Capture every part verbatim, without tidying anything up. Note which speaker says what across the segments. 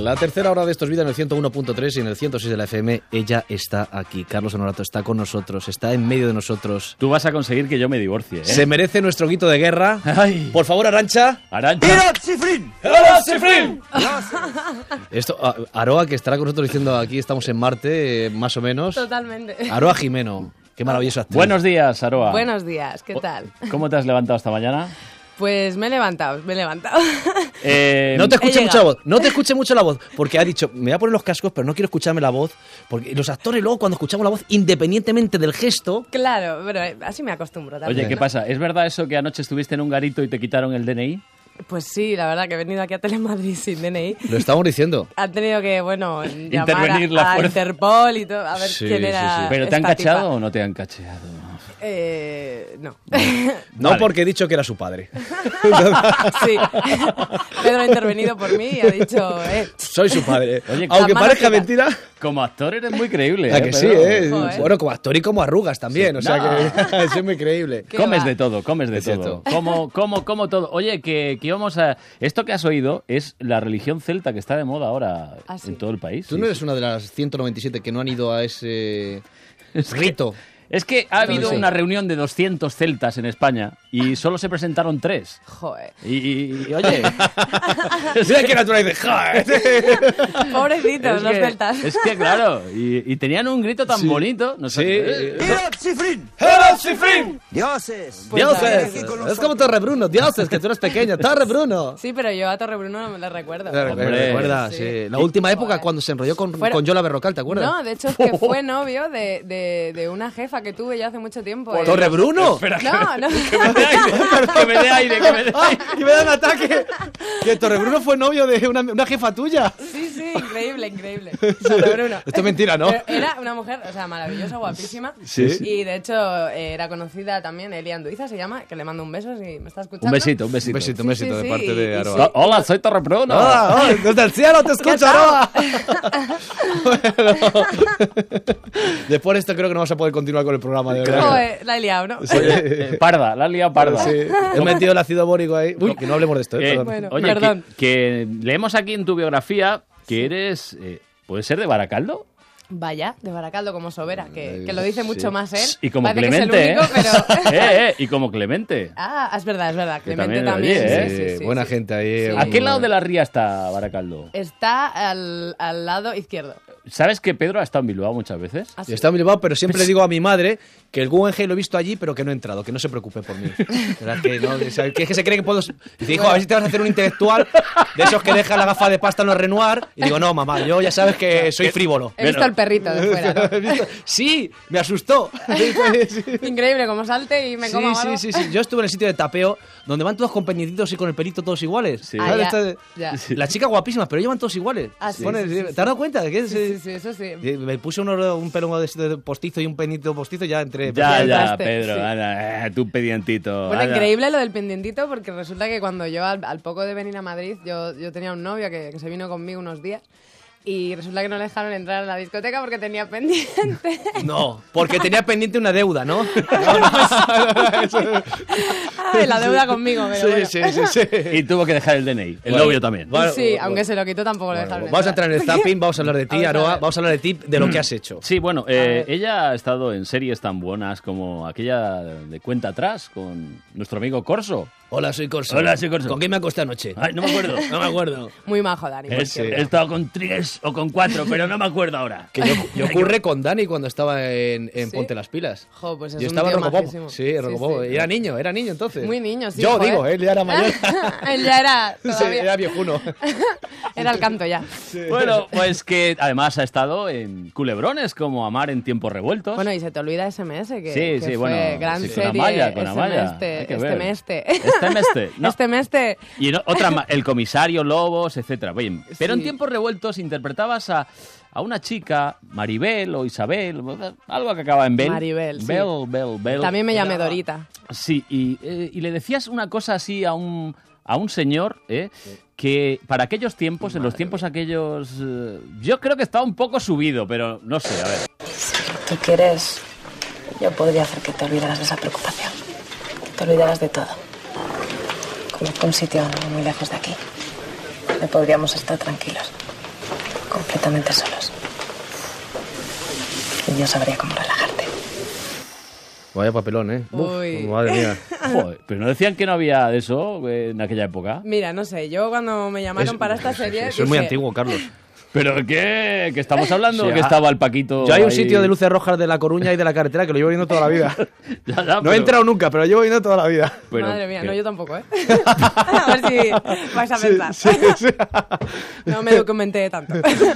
Speaker 1: La tercera hora de Estos Vida en el ciento uno punto tres y en el ciento seis de la F M. Ella está aquí. Carlos Honorato está con nosotros, está en medio de nosotros.
Speaker 2: Tú vas a conseguir que yo me divorcie, ¿eh?
Speaker 1: Se merece nuestro grito de guerra.
Speaker 2: Ay.
Speaker 1: Por favor, Arantxa.
Speaker 2: Arantxa.
Speaker 3: ¡Irat Sifrin!
Speaker 1: ¡Irat Sifrin! Esto, Aroa, que estará con nosotros diciendo aquí estamos en Marte, eh, más o menos.
Speaker 4: Totalmente.
Speaker 1: Aroa Jimeno. Qué maravillosa actriz.
Speaker 2: Buenos días, Aroa.
Speaker 4: Buenos días, ¿qué tal?
Speaker 2: ¿Cómo te has levantado esta mañana?
Speaker 4: Pues me he levantado, me he levantado.
Speaker 2: Eh,
Speaker 1: no te escuche
Speaker 4: he
Speaker 1: mucho la voz, no te escuche mucho la voz, porque ha dicho, me voy a poner los cascos, pero no quiero escucharme la voz, porque los actores luego cuando escuchamos la voz, independientemente del gesto...
Speaker 4: Claro, pero así me acostumbro también.
Speaker 2: Oye, ¿qué
Speaker 4: ¿no?
Speaker 2: pasa? ¿Es verdad eso que anoche estuviste en un garito y te quitaron el D N I?
Speaker 4: Pues sí, la verdad que he venido aquí a Telemadrid sin D N I.
Speaker 1: Lo estamos diciendo.
Speaker 4: Han tenido que, bueno, llamar
Speaker 2: Intervenir
Speaker 4: a,
Speaker 2: la
Speaker 4: a
Speaker 2: fuerza.
Speaker 4: Interpol y todo, a ver
Speaker 1: Sí,
Speaker 4: quién
Speaker 1: sí,
Speaker 4: era
Speaker 1: sí.
Speaker 2: ¿Pero te han
Speaker 4: esta
Speaker 2: cachado
Speaker 4: tipa.
Speaker 2: o no te han cacheado?
Speaker 4: Eh, no.
Speaker 1: No,
Speaker 2: Vale.
Speaker 1: porque he dicho que era su padre.
Speaker 4: Sí. Pedro ha intervenido por mí y ha dicho, eh,
Speaker 1: Soy su padre.
Speaker 2: Oye,
Speaker 1: aunque
Speaker 4: la mano
Speaker 1: parezca
Speaker 4: quita.
Speaker 1: mentira...
Speaker 2: Como actor eres muy creíble,
Speaker 1: ¿A
Speaker 2: ¿eh,
Speaker 1: que
Speaker 2: Pedro?
Speaker 1: sí, eh?
Speaker 4: Joder.
Speaker 1: Bueno, como actor y como arrugas también,
Speaker 2: Sí.
Speaker 1: o sea
Speaker 2: No.
Speaker 1: que eso es muy creíble.
Speaker 4: ¿Qué
Speaker 2: Comes
Speaker 4: va?
Speaker 2: de todo, comes de
Speaker 1: Es
Speaker 2: todo.
Speaker 1: cierto.
Speaker 2: Como, como, como todo. Oye, que, que íbamos a... Esto que has oído es la religión celta que está de moda ahora
Speaker 4: ¿Ah, sí?
Speaker 2: en todo el país.
Speaker 1: Tú
Speaker 2: Sí,
Speaker 1: no eres
Speaker 2: sí.
Speaker 1: una de las ciento noventa y siete que no han ido a ese
Speaker 2: Es que-
Speaker 1: rito.
Speaker 2: Es que ha habido
Speaker 1: sí.
Speaker 2: una reunión de doscientos celtas en España y solo se presentaron tres.
Speaker 4: joder.
Speaker 2: Y, y- y, oye...
Speaker 1: Mira qué natural dice, "Joder".
Speaker 4: Pobrecitos
Speaker 2: es
Speaker 4: los
Speaker 2: que-
Speaker 4: celtas.
Speaker 2: Es que, claro, y, y tenían un grito tan
Speaker 1: Sí.
Speaker 2: bonito. No sé,
Speaker 1: Sí.
Speaker 2: eh,
Speaker 3: ¡Irat Sifrin!
Speaker 1: ¡Hello, Sifrin!
Speaker 3: ¡Dioses!
Speaker 4: Pues
Speaker 1: ¡Dioses!
Speaker 3: aquí con
Speaker 1: Es
Speaker 3: nosotros.
Speaker 1: como Torre Bruno, dioses, que tú eres pequeño. ¡Torre Bruno!
Speaker 4: Sí, pero yo a Torre Bruno no me lo recuerdo.
Speaker 2: Hombre.
Speaker 1: ¿Recuerdas?
Speaker 4: Sí.
Speaker 1: Sí. La última época
Speaker 4: Joder.
Speaker 1: cuando se enrolló con,
Speaker 4: Fuera-
Speaker 1: con Yola Berrocal, ¿te acuerdas?
Speaker 4: No, de hecho es que fue novio de, de, de una jefa que tuve yo hace mucho tiempo. Eh,
Speaker 1: ¿Torre Bruno?
Speaker 2: Espera,
Speaker 4: No, no.
Speaker 2: que me dé aire, que me dé aire, que me dé
Speaker 1: ¡Ay,
Speaker 2: aire.
Speaker 1: que me da un ataque! Que Torre Bruno fue novio de una, una jefa tuya.
Speaker 4: Sí, sí, increíble, increíble. Torre Bruno.
Speaker 1: Esto es mentira, ¿no?
Speaker 4: Pero era una mujer, o sea, maravillosa, guapísima.
Speaker 1: Sí, sí.
Speaker 4: Y de hecho eh, era conocida también, Elia Anduiza se llama, que le mando un beso si me está escuchando.
Speaker 2: Un besito, un
Speaker 1: Un
Speaker 2: besito.
Speaker 1: besito, un
Speaker 4: Sí,
Speaker 1: besito
Speaker 4: sí,
Speaker 1: de
Speaker 4: sí,
Speaker 1: parte
Speaker 4: y-
Speaker 1: de
Speaker 4: y
Speaker 1: Aroa.
Speaker 4: sí.
Speaker 2: Oh, hola, soy Torre Bruno.
Speaker 1: ¡Hola! hola, desde el cielo te escucho,
Speaker 4: tal?
Speaker 1: Aroa! Bueno, después de esto creo que no vamos a poder continuar con el programa, de verdad.
Speaker 4: Joder, la he liado, ¿no?
Speaker 2: Oye, eh, parda, la has liado parda.
Speaker 1: Sí, he metido el ácido bórico ahí. Uy, que no hablemos de esto, ¿eh?
Speaker 2: Eh,
Speaker 1: Perdón.
Speaker 4: Bueno,
Speaker 2: oye,
Speaker 4: perdón.
Speaker 2: que, que leemos aquí en tu biografía que eres... eh, ¿Puede ser de Baracaldo?
Speaker 4: Vaya, de Baracaldo como Sobera, que, que lo dice
Speaker 1: Sí.
Speaker 4: mucho más él.
Speaker 2: Y como
Speaker 4: Parece
Speaker 2: Clemente,
Speaker 4: que es el único,
Speaker 2: ¿eh?
Speaker 4: pero...
Speaker 2: eh, eh, y como Clemente.
Speaker 4: Ah, es verdad, es verdad.
Speaker 2: Que
Speaker 4: Clemente
Speaker 2: también
Speaker 4: también.
Speaker 2: lo oye,
Speaker 4: sí,
Speaker 2: ¿eh?
Speaker 4: sí, sí,
Speaker 1: buena
Speaker 4: sí.
Speaker 1: gente ahí.
Speaker 4: Sí.
Speaker 2: ¿A qué lado de la ría está Baracaldo?
Speaker 4: Está al, al lado izquierdo.
Speaker 2: ¿Sabes que Pedro ha estado en Bilbao muchas veces?
Speaker 4: Así.
Speaker 1: Yo estaba en Bilbao, pero siempre le digo a mi madre que el Guggenheim lo he visto allí, pero que no he entrado, que no se preocupe por mí. ¿Verdad que no? O sea, que es que se cree que puedo... Dice, hijo, a ver si te vas a hacer un intelectual de esos que deja la gafa de pasta en los Renoir. Y digo, no, mamá, yo ya sabes que soy frívolo.
Speaker 4: He visto al perrito de fuera, ¿no?
Speaker 1: ¿Has visto? Sí, me asustó. Sí,
Speaker 4: Increíble, como salte y me
Speaker 1: sí,
Speaker 4: coma
Speaker 1: sí,
Speaker 4: algo.
Speaker 1: sí, sí. Yo estuve en el sitio de tapeo donde van todos con peñiditos y con el pelito todos iguales.
Speaker 2: Sí.
Speaker 4: Ah,
Speaker 1: ¿Sabes?
Speaker 4: ya,
Speaker 1: Esta-
Speaker 4: ya.
Speaker 2: Sí.
Speaker 1: La chica guapísima, pero llevan todos iguales.
Speaker 4: Ah, sí,
Speaker 1: Pone-
Speaker 4: sí, sí,
Speaker 1: ¿Te
Speaker 4: sí.
Speaker 1: has dado cuenta? Que es,
Speaker 4: Sí, sí, sí, eso sí.
Speaker 1: eh, Me puse uno, un pelo de, de postizo y un penito postizo ya entre...
Speaker 2: Ya,
Speaker 4: Ya
Speaker 2: ya,
Speaker 4: entraste,
Speaker 2: Pedro,
Speaker 4: sí.
Speaker 2: anda, eh, tú pendientito.
Speaker 4: Bueno,
Speaker 2: anda.
Speaker 4: increíble lo del pendientito, porque resulta que cuando yo, al, al poco de venir a Madrid, yo, yo tenía un novio que, que se vino conmigo unos días y resulta que no le dejaron entrar a la discoteca porque tenía pendiente.
Speaker 1: No, porque tenía pendiente una deuda, ¿no?
Speaker 4: Ay, la deuda conmigo, pero bueno.
Speaker 1: Sí, sí, sí, sí.
Speaker 2: Y tuvo que dejar el D N I. El
Speaker 1: Bueno,
Speaker 2: novio también.
Speaker 1: vale.
Speaker 4: Sí,
Speaker 1: Bueno,
Speaker 4: aunque se lo quitó tampoco lo
Speaker 1: Bueno,
Speaker 4: dejaron
Speaker 1: vamos a entrar en el zapping, vamos a hablar de ti,
Speaker 4: Vamos a
Speaker 1: Aroa,
Speaker 4: ver.
Speaker 1: vamos a hablar de ti, de lo que has hecho.
Speaker 2: Sí, bueno, eh,
Speaker 4: ver.
Speaker 2: ella ha estado en series tan buenas como aquella de Cuenta Atrás con nuestro amigo Corso.
Speaker 1: Hola, soy Corso.
Speaker 2: Hola, soy Corso.
Speaker 1: ¿Con quién me acosté anoche?
Speaker 2: Ay, no me acuerdo.
Speaker 1: No me acuerdo.
Speaker 4: Muy majo, Dani. por
Speaker 2: He,
Speaker 4: cierto.
Speaker 2: he estado con tres o con cuatro, pero no me acuerdo ahora.
Speaker 1: Que yo, yo ocurre con Dani cuando estaba en, en
Speaker 4: ¿Sí?
Speaker 1: Ponte las Pilas.
Speaker 4: Jo, pues es
Speaker 1: Yo
Speaker 4: un
Speaker 1: estaba en
Speaker 4: tío
Speaker 1: Rocopopo.
Speaker 4: majísimo.
Speaker 1: Sí, en Rocopopo.
Speaker 4: sí.
Speaker 1: Y era niño, era niño entonces.
Speaker 4: Muy niño, sí.
Speaker 1: Yo
Speaker 4: joder.
Speaker 1: digo, él ya era mayor.
Speaker 4: Él ya era,
Speaker 1: Sí,
Speaker 4: todavía.
Speaker 1: era viejuno.
Speaker 4: Era el canto ya.
Speaker 2: Bueno, pues que además ha estado en culebrones como Amar en tiempos revueltos.
Speaker 4: Bueno, y se te olvida S M S, que,
Speaker 2: Sí,
Speaker 4: que
Speaker 2: sí,
Speaker 4: fue
Speaker 2: bueno,
Speaker 4: gran
Speaker 2: sí, con
Speaker 4: serie.
Speaker 2: Amaya, con
Speaker 4: S M
Speaker 2: Amaya.
Speaker 4: Este,
Speaker 2: Hay que
Speaker 4: este
Speaker 2: ver.
Speaker 4: meste.
Speaker 2: Este meste, no.
Speaker 4: Este meste.
Speaker 2: Y no- otra más, El comisario, Lobos, etcétera. Bien, pero en
Speaker 4: Sí.
Speaker 2: tiempos revueltos interpretabas a, a una chica, Maribel o Isabel, algo que acaba en Bel.
Speaker 4: Maribel, sí.
Speaker 2: Bel, Bel, Bel.
Speaker 4: También me llamé Dorita.
Speaker 2: Sí, y, eh, y le decías una cosa así a un, a un señor, ¿eh? Que para aquellos tiempos, en los tiempos aquellos, eh, yo creo que estaba un poco subido, pero no sé, a ver.
Speaker 5: Si tú quieres, yo podría hacer que te olvidaras de esa preocupación. Te olvidaras de todo. Conozco un sitio no muy lejos de aquí. donde podríamos estar tranquilos. completamente solos. Y yo sabría cómo relajarte.
Speaker 1: Vaya papelón, ¿eh? Uf,
Speaker 4: Uy.
Speaker 1: madre mía.
Speaker 2: Joder, pero no decían que no había de eso en aquella época.
Speaker 4: Mira, no sé, yo cuando me llamaron
Speaker 1: Es-
Speaker 4: para esta serie...
Speaker 1: Eso es muy
Speaker 4: dije,
Speaker 1: antiguo, Carlos.
Speaker 2: ¿Pero qué? ¿Que estamos hablando
Speaker 1: Sí,
Speaker 2: o que
Speaker 1: ah,
Speaker 2: estaba el Paquito?
Speaker 1: Yo hay un
Speaker 2: ahí?
Speaker 1: sitio de luces rojas de La Coruña y de la carretera que lo llevo viendo toda la vida.
Speaker 2: Ya, ya,
Speaker 1: No
Speaker 2: pero-
Speaker 1: he entrado nunca, pero lo llevo viendo toda la vida.
Speaker 2: pero
Speaker 4: Madre mía,
Speaker 2: que-
Speaker 4: no, yo tampoco, ¿eh? A ver si vais a pensar.
Speaker 1: Sí, sí.
Speaker 4: No me documenté tanto.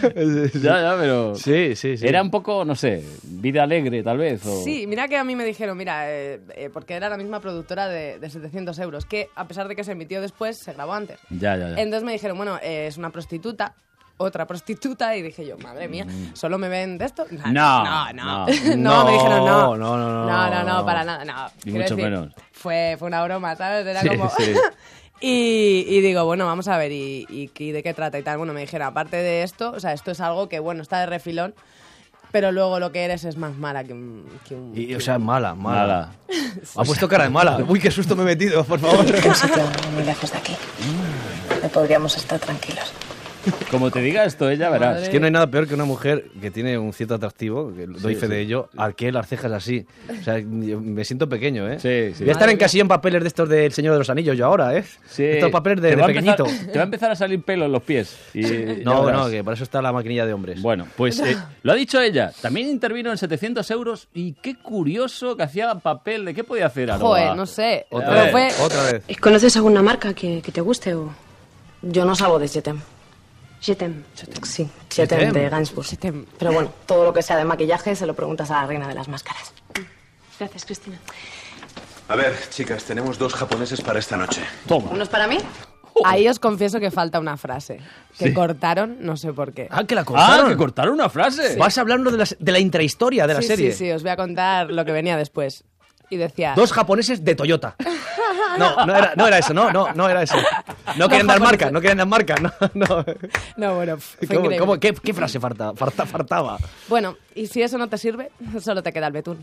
Speaker 2: Ya, ya, pero...
Speaker 1: Sí, sí, sí.
Speaker 2: Era un poco, no sé, vida alegre tal vez. O...
Speaker 4: Sí, mira que a mí me dijeron, mira, eh, eh, porque era la misma productora de, de setecientos euros, que a pesar de que se emitió después, se grabó antes.
Speaker 2: Ya, ya, ya.
Speaker 4: Entonces me dijeron, bueno, eh, es una prostituta, otra prostituta, y dije yo, madre mía, ¿solo me ven de esto?
Speaker 2: No,
Speaker 4: no, no.
Speaker 2: no.
Speaker 4: No, me dijeron no.
Speaker 1: No, no, no,
Speaker 4: No, no,
Speaker 1: no.
Speaker 4: no, para nada, no.
Speaker 2: Ni
Speaker 4: Quiero
Speaker 2: mucho
Speaker 4: decir,
Speaker 2: menos.
Speaker 4: Fue, fue una broma, ¿sabes? Era
Speaker 2: Sí,
Speaker 4: como...
Speaker 2: sí.
Speaker 4: Y, y digo, bueno, vamos a ver, y, y, y de qué trata y tal. Bueno, me dijeron, aparte de esto, o sea, esto es algo que, bueno, está de refilón, pero luego lo que eres es más mala que un... Que un
Speaker 1: Y, o sea, mala, mala.
Speaker 2: Nada.
Speaker 1: Ha puesto cara de mala. Uy, qué susto me he metido, por favor.
Speaker 5: Un sitio muy lejos de aquí. No podríamos estar tranquilos.
Speaker 2: Como te diga esto ella, verás.
Speaker 4: Madre.
Speaker 1: Es que no hay nada peor que una mujer que tiene un cierto atractivo, que doy
Speaker 2: Sí,
Speaker 1: fe
Speaker 2: sí.
Speaker 1: de ello, al que las cejas así. O sea, yo me siento pequeño, ¿eh?
Speaker 2: Sí, sí.
Speaker 1: Voy a estar
Speaker 4: Madre
Speaker 1: en casilla en papeles de estos del Señor de los Anillos yo ahora, ¿eh?
Speaker 2: Sí.
Speaker 1: Estos papeles de,
Speaker 2: Te
Speaker 1: de
Speaker 2: va a empezar-
Speaker 1: pequeñito.
Speaker 2: Te va a empezar a salir pelo en los pies. Y ya
Speaker 1: No,
Speaker 2: verás.
Speaker 1: no, que para eso está la maquinilla de hombres.
Speaker 2: Bueno, pues eh, lo ha dicho ella. También intervino en setecientos euros y qué curioso que hacía papel. ¿De qué podía hacer Aroa?
Speaker 4: Joder, no sé.
Speaker 1: Otra
Speaker 4: pero
Speaker 1: vez,
Speaker 4: fue...
Speaker 1: otra vez.
Speaker 5: ¿Conoces alguna marca que, que te guste o...? Yo no salgo de Jetem.
Speaker 6: Jetem.
Speaker 5: Sí,
Speaker 1: Jetem.
Speaker 5: Jetem de Gainsbourg.
Speaker 4: Jetem.
Speaker 5: Pero bueno, todo lo que sea de maquillaje se lo preguntas a la reina de las máscaras.
Speaker 6: Gracias, Cristina.
Speaker 7: A ver, chicas, tenemos dos japoneses para esta noche.
Speaker 2: Toma.
Speaker 5: ¿Uno es para mí?
Speaker 4: Ahí os confieso que falta una frase. Que
Speaker 2: Sí.
Speaker 4: cortaron, no sé por qué.
Speaker 1: Ah, que la
Speaker 2: Ah,
Speaker 1: cortaron.
Speaker 2: que cortaron una frase.
Speaker 1: Vas hablando de la, de la intrahistoria de la
Speaker 4: sí,
Speaker 1: serie.
Speaker 4: sí, sí, os voy a contar lo que venía después. Y decía...
Speaker 1: Dos japoneses de Toyota. No, no era, no era eso, no, no, no era eso. No querían dar
Speaker 4: japoneses.
Speaker 1: marca, no querían dar marca, no, no.
Speaker 4: No, bueno, fue
Speaker 1: ¿Cómo,
Speaker 4: increíble.
Speaker 1: cómo- qué, qué frase farta, farta- fartaba?
Speaker 4: Bueno, y si eso no te sirve, solo te queda el betún.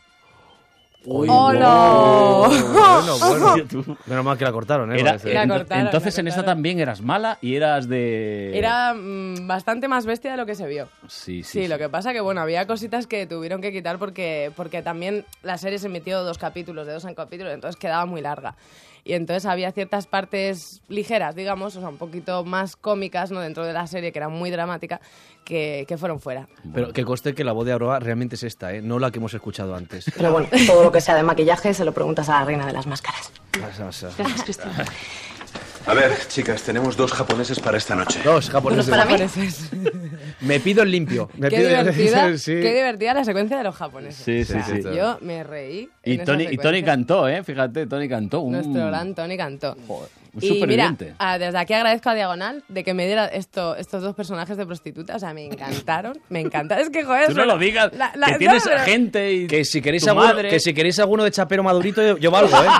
Speaker 1: Uy,
Speaker 4: ¡Oh, no!
Speaker 1: Bueno, bueno. Menos mal que la cortaron, ¿eh?
Speaker 2: Era-
Speaker 1: Parece.
Speaker 4: La
Speaker 2: ento-
Speaker 4: cortaron,
Speaker 2: entonces
Speaker 4: la
Speaker 2: en esta
Speaker 4: cortaron.
Speaker 2: también eras mala y eras de...
Speaker 4: Era mm, bastante más bestia de lo que se vio.
Speaker 2: Sí, sí,
Speaker 4: Sí,
Speaker 2: sí.
Speaker 4: lo que pasa que, bueno, había cositas que tuvieron que quitar porque, porque también la serie se emitió dos capítulos, de dos en capítulos, entonces quedaba muy larga. Y entonces había ciertas partes ligeras, digamos, o sea, un poquito más cómicas, ¿no? Dentro de la serie, que era muy dramática, que, que fueron fuera.
Speaker 1: Pero que conste que la voz de Aroa realmente es esta, ¿eh? No la que hemos escuchado antes.
Speaker 5: Pero bueno, todo lo que sea de maquillaje se lo preguntas a la reina de las máscaras.
Speaker 1: O sea,
Speaker 6: Gracias, Cristina.
Speaker 7: A ver, chicas, tenemos dos japoneses para esta noche.
Speaker 1: Dos japoneses.
Speaker 5: ¿Unos para mí?
Speaker 4: Japoneses.
Speaker 1: Me pido el limpio. Me
Speaker 4: Qué
Speaker 1: pido
Speaker 4: divertida,
Speaker 1: sí.
Speaker 4: qué divertida la secuencia de los japoneses.
Speaker 2: Sí, sí,
Speaker 1: O sea,
Speaker 2: sí.
Speaker 1: esto-
Speaker 4: Yo me reí.
Speaker 2: Y
Speaker 4: en esa
Speaker 2: Tony, y Tony
Speaker 4: secuencia.
Speaker 2: cantó, ¿eh? Fíjate, Tony cantó. Un...
Speaker 4: Nuestro gran Tony cantó.
Speaker 2: Joder, un
Speaker 4: Y mira,
Speaker 2: superviviente.
Speaker 4: ah, desde aquí agradezco a Diagonal de que me diera esto, estos dos personajes de prostituta. O sea, me encantaron. Me encanta. Es que, joder.
Speaker 2: Tú no
Speaker 4: suena-
Speaker 2: lo digas,
Speaker 4: la- la-
Speaker 2: que
Speaker 4: no,
Speaker 2: tienes
Speaker 4: pero-
Speaker 2: gente y
Speaker 1: Que si queréis
Speaker 2: tu
Speaker 1: alguno,
Speaker 2: madre.
Speaker 1: que si queréis alguno de chapero madurito, yo, yo valgo, ¿eh?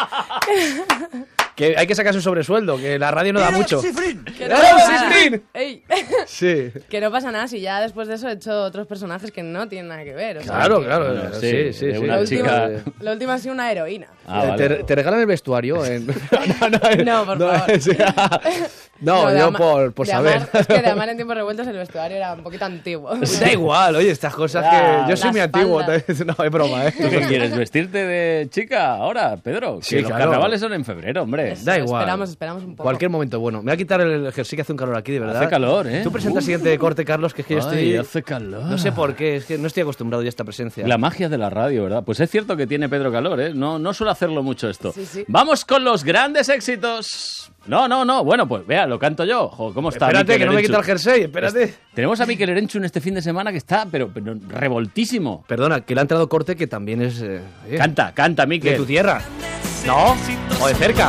Speaker 1: Que hay que sacar su sobresueldo, que la radio no da mucho.
Speaker 3: Cifrín.
Speaker 4: Que
Speaker 1: ¡Eh,
Speaker 4: no pasa nada.
Speaker 1: Cifrín!
Speaker 4: Ey.
Speaker 1: Sí.
Speaker 4: Que no pasa nada si ya después de eso he hecho otros personajes que no tienen nada que ver. o sea,
Speaker 1: Claro,
Speaker 4: que-
Speaker 1: claro.
Speaker 2: Bueno,
Speaker 1: sí,
Speaker 2: sí,
Speaker 1: sí,
Speaker 2: de
Speaker 1: sí.
Speaker 2: una
Speaker 4: La
Speaker 1: La
Speaker 2: chica-
Speaker 4: última, la última ha sido una heroína.
Speaker 2: Ah,
Speaker 1: Eh,
Speaker 2: vale.
Speaker 1: te, te regalan el vestuario en... no, no,
Speaker 4: No, por favor.
Speaker 1: sí. No,
Speaker 4: de
Speaker 1: yo
Speaker 4: Ama-
Speaker 1: por, por
Speaker 4: de
Speaker 1: saber.
Speaker 4: Amar- es que de Amar en tiempos revueltos el vestuario era un poquito antiguo.
Speaker 1: Da igual, oye, estas cosas
Speaker 2: Ya,
Speaker 1: que... Yo soy
Speaker 4: las
Speaker 1: muy antiguo.
Speaker 4: faldas.
Speaker 1: No, es broma,
Speaker 2: ¿Tú
Speaker 1: ¿eh?
Speaker 2: qué quieres? ¿Vestirte de chica ahora, Pedro? Que
Speaker 1: Sí,
Speaker 2: los
Speaker 1: claro.
Speaker 2: carnavales son en febrero, hombre.
Speaker 4: Eso,
Speaker 1: Da igual.
Speaker 4: Esperamos, esperamos un poco.
Speaker 1: Cualquier momento bueno. Me voy a quitar el jersey que hace un calor aquí, de verdad.
Speaker 2: Hace calor, ¿eh?
Speaker 1: Tú presenta el siguiente corte, Carlos, que es que yo
Speaker 2: Ay,
Speaker 1: estoy...
Speaker 2: hace calor.
Speaker 1: No sé por qué, es que no estoy acostumbrado ya a esta presencia.
Speaker 2: La magia de la radio, ¿verdad? Pues es cierto que tiene Pedro calor, ¿eh? No, no suele hacerlo mucho esto.
Speaker 4: Sí, sí.
Speaker 2: Vamos con los grandes éxitos. No, no, no. Bueno, pues vea, lo canto yo. Jo, ¿cómo está?
Speaker 1: Espérate,
Speaker 2: Mikel
Speaker 1: que no me
Speaker 2: Erenchun?
Speaker 1: quita el jersey, espérate.
Speaker 2: Es- Tenemos a Mikel Erenchun este fin de semana que está, pero, pero revoltísimo.
Speaker 1: Perdona, que le ha entrado corte que también es... eh, oye,
Speaker 2: Canta, canta,
Speaker 1: de
Speaker 2: Mikel.
Speaker 1: tu tierra. ¿No? O de cerca.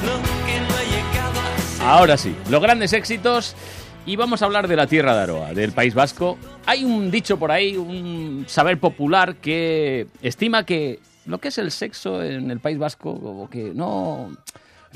Speaker 2: Ahora sí, los grandes éxitos. Y vamos a hablar de la tierra de Aroa, del País Vasco. Hay un dicho por ahí, un saber popular que estima que lo que es el sexo en el País Vasco, como que no... En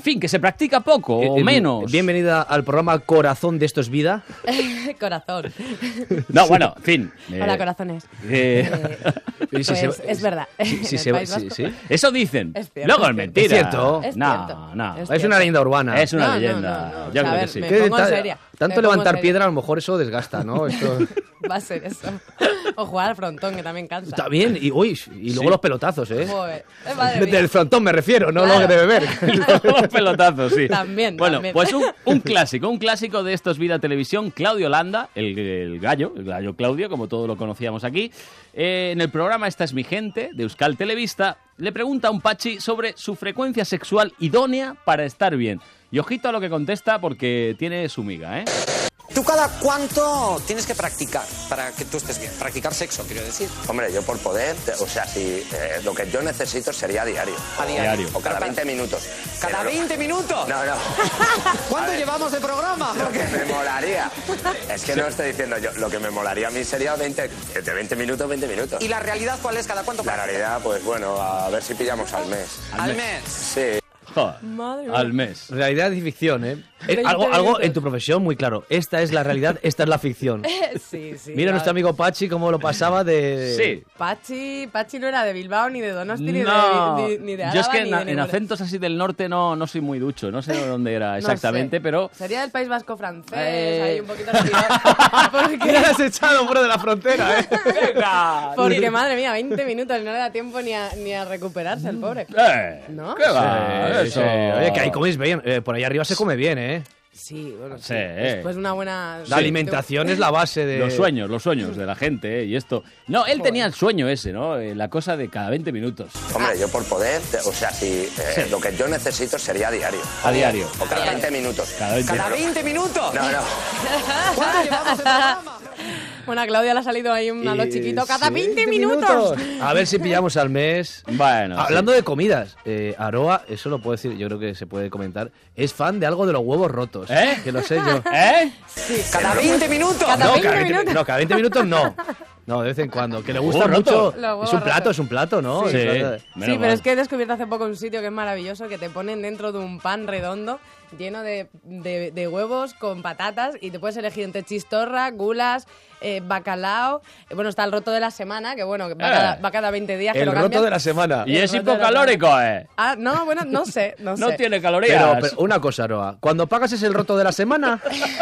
Speaker 2: En fin, que se practica poco o
Speaker 1: Eh, eh,
Speaker 2: menos.
Speaker 1: Bienvenida al programa Corazón de Esto es Vida.
Speaker 4: Corazón.
Speaker 2: No, bueno, en fin.
Speaker 4: Hola,
Speaker 2: eh,
Speaker 4: corazones.
Speaker 2: eh,
Speaker 1: Y
Speaker 4: Pues
Speaker 1: si se-
Speaker 4: es verdad.
Speaker 1: si-
Speaker 4: En
Speaker 1: si
Speaker 4: el
Speaker 1: se va-
Speaker 4: País
Speaker 1: sí,
Speaker 4: Vasco.
Speaker 1: sí.
Speaker 2: Eso dicen.
Speaker 4: Es cierto,
Speaker 2: Luego
Speaker 4: es
Speaker 2: es
Speaker 4: cierto.
Speaker 2: mentira.
Speaker 1: Es cierto.
Speaker 4: Es
Speaker 2: no,
Speaker 4: cierto.
Speaker 2: no.
Speaker 4: Es
Speaker 1: Es una leyenda urbana.
Speaker 2: Es una
Speaker 4: No, no,
Speaker 2: leyenda.
Speaker 4: no, no.
Speaker 2: Yo
Speaker 4: O sea,
Speaker 2: creo
Speaker 4: a
Speaker 2: que
Speaker 4: ver,
Speaker 2: sí.
Speaker 4: me
Speaker 1: Que
Speaker 4: pongo en
Speaker 1: ta-
Speaker 4: seria.
Speaker 1: Tanto
Speaker 4: Me pongo en
Speaker 1: levantar
Speaker 4: seria.
Speaker 1: piedra a lo mejor eso desgasta, ¿no? Esto...
Speaker 4: Va a ser eso. O jugar al frontón, que también cansa.
Speaker 1: Está bien, y, uy, y luego
Speaker 2: Sí.
Speaker 1: los pelotazos, ¿eh?
Speaker 4: Joder. Eh, madre mía.
Speaker 1: Del frontón me refiero, no
Speaker 4: Claro.
Speaker 1: lo de beber.
Speaker 2: Los pelotazos, sí.
Speaker 4: También,
Speaker 2: Bueno,
Speaker 4: también.
Speaker 2: pues un, un clásico, un clásico de estos Vida Televisión, Claudio Landa, el, el gallo, el gallo Claudio, como todos lo conocíamos aquí. Eh, en el programa Esta es mi gente, de Euskal Televista, le pregunta a un Pachi sobre su frecuencia sexual idónea para estar bien. Y ojito a lo que contesta porque tiene su miga, ¿eh?
Speaker 8: ¿Tú cada cuánto tienes que practicar para que tú estés bien? Practicar sexo, quiero decir.
Speaker 9: Hombre, yo por poder, o sea, si eh, lo que yo necesito sería diario.
Speaker 8: A diario.
Speaker 2: Diario.
Speaker 9: O cada veinte minutos.
Speaker 8: ¿Cada
Speaker 9: Pero no-
Speaker 8: veinte minutos?
Speaker 9: No, no.
Speaker 8: ¿Cuánto llevamos de programa?
Speaker 9: Lo
Speaker 8: Porque-
Speaker 9: que me molaría. Es que no estoy diciendo yo. Lo que me molaría a mí sería veinte, de veinte minutos, veinte minutos.
Speaker 8: ¿Y la realidad cuál es? ¿Cada cuánto
Speaker 9: La
Speaker 8: practicas?
Speaker 9: realidad, pues bueno, a ver si pillamos al mes.
Speaker 8: Al mes.
Speaker 9: Sí.
Speaker 2: Joder,
Speaker 4: Madre mía.
Speaker 2: al mes.
Speaker 1: Realidad y ficción, ¿eh? Eh,
Speaker 4: veinte
Speaker 1: algo, algo
Speaker 4: minutos.
Speaker 1: en tu profesión muy claro. Esta es la realidad, esta es la ficción.
Speaker 4: Sí, sí.
Speaker 1: Mira
Speaker 4: claro.
Speaker 1: nuestro amigo Pachi cómo lo pasaba de...
Speaker 2: Sí.
Speaker 4: Pachi, Pachi no era de Bilbao, ni de Donosti, ni
Speaker 2: No,
Speaker 4: de, ni, ni de
Speaker 2: yo es
Speaker 4: Álava,
Speaker 2: que
Speaker 4: ni
Speaker 2: en,
Speaker 4: de
Speaker 2: en
Speaker 4: ninguna-
Speaker 2: acentos así del norte no, no soy muy ducho, no sé dónde era
Speaker 4: No
Speaker 2: exactamente,
Speaker 4: sé.
Speaker 2: pero...
Speaker 4: Sería del País Vasco francés,
Speaker 2: Eh.
Speaker 4: ahí un poquito retirado.
Speaker 1: ¿Qué
Speaker 4: Porque,
Speaker 1: has echado fuera de la frontera, eh?
Speaker 2: ¡Venga!
Speaker 4: porque, madre mía, veinte minutos y no le da tiempo ni a, ni a recuperarse el pobre.
Speaker 2: Eh,
Speaker 4: ¿No?
Speaker 2: ¿Qué va?
Speaker 1: Sí,
Speaker 2: Eso.
Speaker 1: sí. Oye, que ahí coméis bien. Eh, por ahí arriba se come bien, ¿eh?
Speaker 4: Sí, bueno, sí.
Speaker 2: Sí.
Speaker 4: Después de una buena...
Speaker 1: La alimentación es la base de...
Speaker 2: Los sueños, los sueños de la gente, ¿eh? Y esto... No, él tenía el sueño ese, ¿no? Eh, la cosa de cada veinte minutos.
Speaker 9: Hombre, yo por poder, o sea, si eh, lo que yo necesito sería diario.
Speaker 2: A diario.
Speaker 9: O cada veinte minutos.
Speaker 2: Cada veinte.
Speaker 8: ¿Cada veinte minutos?
Speaker 9: No, no.
Speaker 8: ¿Cuánto llevamos de programa?
Speaker 4: Bueno, a Claudia le ha salido ahí un a lo
Speaker 1: Y-
Speaker 4: chiquito. ¡Cada
Speaker 1: sí,
Speaker 4: veinte minutos!
Speaker 1: A ver si pillamos al mes.
Speaker 2: Bueno,
Speaker 1: Hablando de comidas, eh, Aroa, eso lo puedo decir, yo creo que se puede comentar, es fan de algo de los huevos rotos.
Speaker 2: ¿Eh?
Speaker 1: Que lo sé yo.
Speaker 2: sí. ¿Eh?
Speaker 8: ¿Cada veinte minutos?
Speaker 4: Cada
Speaker 1: No,
Speaker 4: veinte
Speaker 1: cada veinte,
Speaker 4: minutos.
Speaker 1: no, cada veinte minutos no. No, de vez en cuando. Que le gusta
Speaker 2: Huevos
Speaker 1: mucho.
Speaker 2: rotos.
Speaker 4: Los huevos
Speaker 1: Es un plato,
Speaker 4: rotos.
Speaker 1: es un plato, ¿no?
Speaker 2: Sí.
Speaker 1: Es un plato.
Speaker 4: Sí,
Speaker 2: Menos
Speaker 4: pero
Speaker 2: mal.
Speaker 4: es que he descubierto hace poco un sitio que es maravilloso, que te ponen dentro de un pan redondo lleno de, de- de huevos con patatas y te puedes elegir entre chistorra, gulas, eh, bacalao. Eh, bueno, está el roto de la semana, que bueno, que va,
Speaker 2: Eh.
Speaker 4: cada, va cada veinte días que
Speaker 1: El
Speaker 4: lo
Speaker 1: roto
Speaker 4: cambian.
Speaker 1: de la semana.
Speaker 2: Y
Speaker 4: el
Speaker 2: es
Speaker 4: roto de la
Speaker 2: hipocalórico, ¿eh?
Speaker 4: Ah, no, bueno, no sé, no,
Speaker 2: No
Speaker 4: sé.
Speaker 2: tiene calorías.
Speaker 1: Pero, pero una cosa, Aroa. Cuando pagas es el roto de la semana.